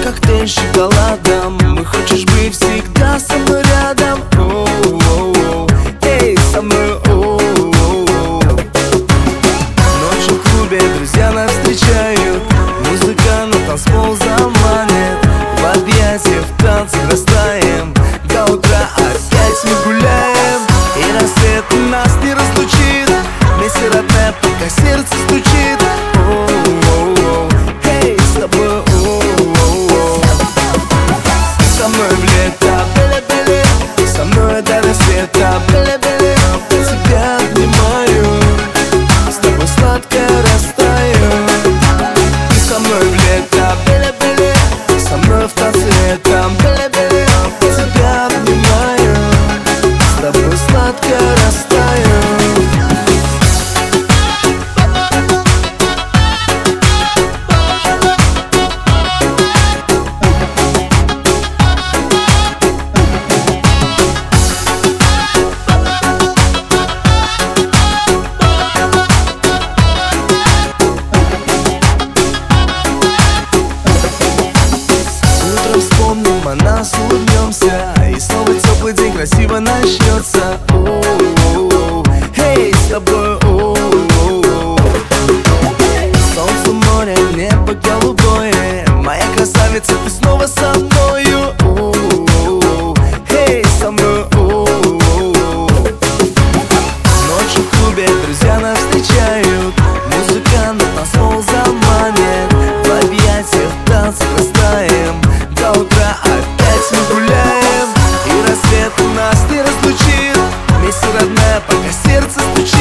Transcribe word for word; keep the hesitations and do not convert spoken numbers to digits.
коктейль с шоколадом. Мы хочешь быть всегда со мной рядом. Оу-оу-оу. Эй, со мной, оу-оу-оу. Ночью в клубе друзья нас встречают, музыка на танцпол заманит. В объятиях в танце растаем, до утра опять мы гуляем. И рассвет нас не разлучит, вместе родная, пока сердце стучит. Оу-оу-оу. Эй, с тобой, оу-оу-оу. Со мной в лето, бели-бели, со мной до рассвета, бели-бели. Тебя обнимаю, с тобой сладко растаю. Ты со мной в лето, бели-бели, со мной в танце летом, бели-бели. Тебя обнимаю, с тобой сладко растаю. Вспомним о нас, улыбнемся, и снова теплый день красиво начнется. Оу-оу-оу. Эй, с тобой, оу-оу-оу. Солнце, море, небо голубое, моя красавица, ты снова со мною. Оу-оу-оу. Эй, со мной, оу-оу-оу. Ночью в клубе друзья нас встречают, музыка на танцпол заманит. В объятиях в танце растаем, до утра опять мы гуляем. И рассвет нас не разлучит, вместе родная, пока сердце стучит.